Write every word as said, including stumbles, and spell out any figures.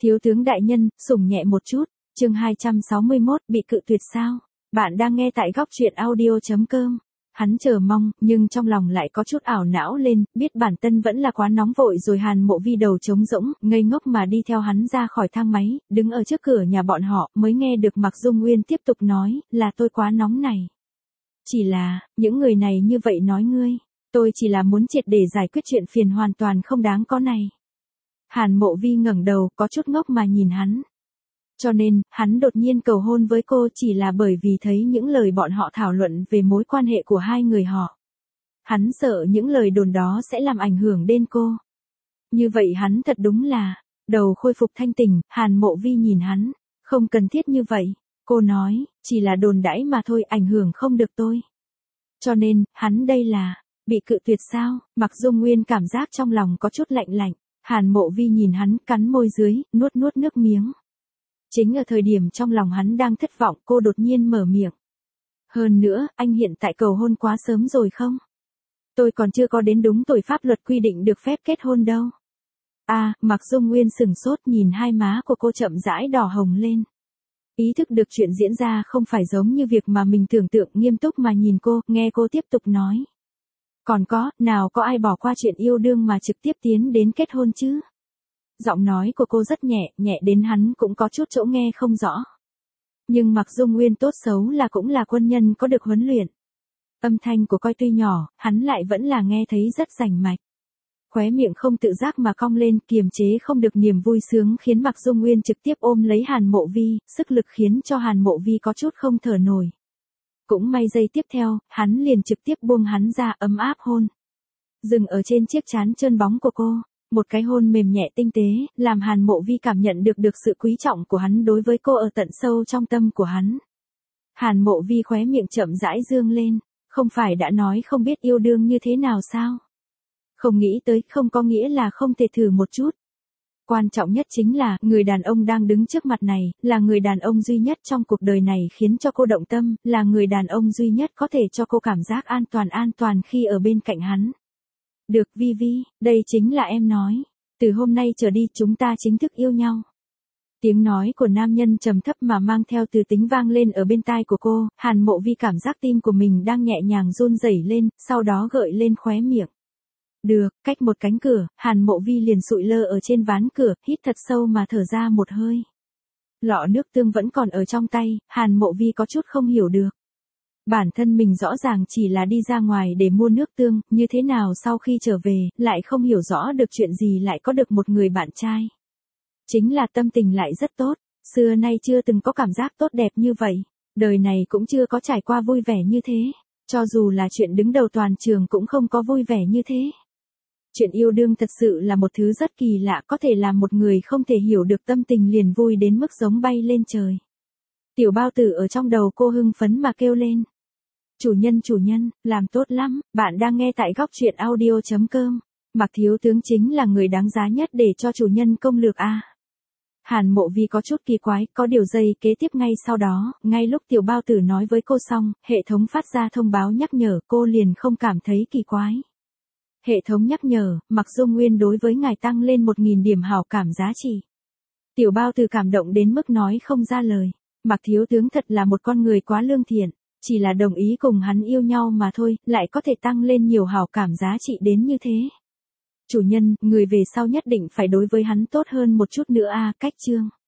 Thiếu tướng đại nhân, sủng nhẹ một chút, chương hai trăm sáu mươi mốt, bị cự tuyệt sao? Bạn đang nghe tại góc truyện audio chấm com. Hắn chờ mong, nhưng trong lòng lại có chút ảo não lên, biết bản thân vẫn là quá nóng vội rồi. Hàn Mộ Vi đầu trống rỗng, ngây ngốc mà đi theo hắn ra khỏi thang máy, đứng ở trước cửa nhà bọn họ, mới nghe được Mạc Dung Nguyên tiếp tục nói, là tôi quá nóng này. Chỉ là, những người này như vậy nói ngươi, tôi chỉ là muốn triệt để giải quyết chuyện phiền hoàn toàn không đáng có này. Hàn Mộ Vi ngẩng đầu, có chút ngốc mà nhìn hắn. Cho nên, hắn đột nhiên cầu hôn với cô chỉ là bởi vì thấy những lời bọn họ thảo luận về mối quan hệ của hai người họ. Hắn sợ những lời đồn đó sẽ làm ảnh hưởng đến cô. Như vậy hắn thật đúng là, đầu khôi phục thanh tỉnh. Hàn Mộ Vi nhìn hắn, không cần thiết như vậy. Cô nói, chỉ là đồn đãi mà thôi, ảnh hưởng không được tôi. Cho nên, hắn đây là, bị cự tuyệt sao? Mạc Dung Nguyên cảm giác trong lòng có chút lạnh lạnh. Hàn Mộ Vi nhìn hắn, cắn môi dưới, nuốt nuốt nước miếng. Chính ở thời điểm trong lòng hắn đang thất vọng, cô đột nhiên mở miệng. Hơn nữa, anh hiện tại cầu hôn quá sớm rồi không? Tôi còn chưa có đến đúng tuổi pháp luật quy định được phép kết hôn đâu. À, Mạc Dung Nguyên sừng sốt nhìn hai má của cô chậm rãi đỏ hồng lên. Ý thức được chuyện diễn ra không phải giống như việc mà mình tưởng tượng, nghiêm túc mà nhìn cô, nghe cô tiếp tục nói. Còn có, nào có ai bỏ qua chuyện yêu đương mà trực tiếp tiến đến kết hôn chứ? Giọng nói của cô rất nhẹ, nhẹ đến hắn cũng có chút chỗ nghe không rõ. Nhưng Mạc Dung Nguyên tốt xấu là cũng là quân nhân có được huấn luyện. Âm thanh của coi tuy nhỏ, hắn lại vẫn là nghe thấy rất rành mạch. Khóe miệng không tự giác mà cong lên, kiềm chế không được niềm vui sướng khiến Mạc Dung Nguyên trực tiếp ôm lấy Hàn Mộ Vi, sức lực khiến cho Hàn Mộ Vi có chút không thở nổi. Cũng may giây tiếp theo, hắn liền trực tiếp buông hắn ra, ấm áp hôn. Dừng ở trên chiếc trán trơn bóng của cô. Một cái hôn mềm nhẹ tinh tế, làm Hàn Mộ Vi cảm nhận được được sự quý trọng của hắn đối với cô ở tận sâu trong tâm của hắn. Hàn Mộ Vi khóe miệng chậm rãi dương lên, không phải đã nói không biết yêu đương như thế nào sao? Không nghĩ tới, không có nghĩa là không thể thử một chút. Quan trọng nhất chính là, người đàn ông đang đứng trước mặt này, là người đàn ông duy nhất trong cuộc đời này khiến cho cô động tâm, là người đàn ông duy nhất có thể cho cô cảm giác an toàn an toàn khi ở bên cạnh hắn. Được Vi Vi, đây chính là em nói. Từ hôm nay trở đi chúng ta chính thức yêu nhau. Tiếng nói của nam nhân trầm thấp mà mang theo từ tính vang lên ở bên tai của cô. Hàn Mộ Vi cảm giác tim của mình đang nhẹ nhàng run rẩy lên, sau đó gợi lên khóe miệng. Được, cách một cánh cửa, Hàn Mộ Vi liền sụi lơ ở trên ván cửa, hít thật sâu mà thở ra một hơi. Lọ nước tương vẫn còn ở trong tay, Hàn Mộ Vi có chút không hiểu được. Bản thân mình rõ ràng chỉ là đi ra ngoài để mua nước tương, như thế nào sau khi trở về, lại không hiểu rõ được chuyện gì lại có được một người bạn trai. Chính là tâm tình lại rất tốt, xưa nay chưa từng có cảm giác tốt đẹp như vậy, đời này cũng chưa có trải qua vui vẻ như thế, cho dù là chuyện đứng đầu toàn trường cũng không có vui vẻ như thế. Chuyện yêu đương thật sự là một thứ rất kỳ lạ, có thể làm một người không thể hiểu được tâm tình liền vui đến mức giống bay lên trời. Tiểu bao tử ở trong đầu cô hưng phấn mà kêu lên. Chủ nhân chủ nhân, làm tốt lắm, bạn đang nghe tại góc truyện audio chấm com. Mạc thiếu tướng chính là người đáng giá nhất để cho chủ nhân công lược a. Hàn Mộ Vi có chút kỳ quái, có điều giây kế tiếp ngay sau đó, ngay lúc tiểu bao tử nói với cô xong, hệ thống phát ra thông báo nhắc nhở, cô liền không cảm thấy kỳ quái. Hệ thống nhắc nhở, Mạc Dung Nguyên đối với ngài tăng lên một nghìn điểm hảo cảm giá trị. Tiểu bao tử cảm động đến mức nói không ra lời. Mạc thiếu tướng thật là một con người quá lương thiện, chỉ là đồng ý cùng hắn yêu nhau mà thôi, lại có thể tăng lên nhiều hảo cảm giá trị đến như thế. Chủ nhân, người về sau nhất định phải đối với hắn tốt hơn một chút nữa a. Cách chương.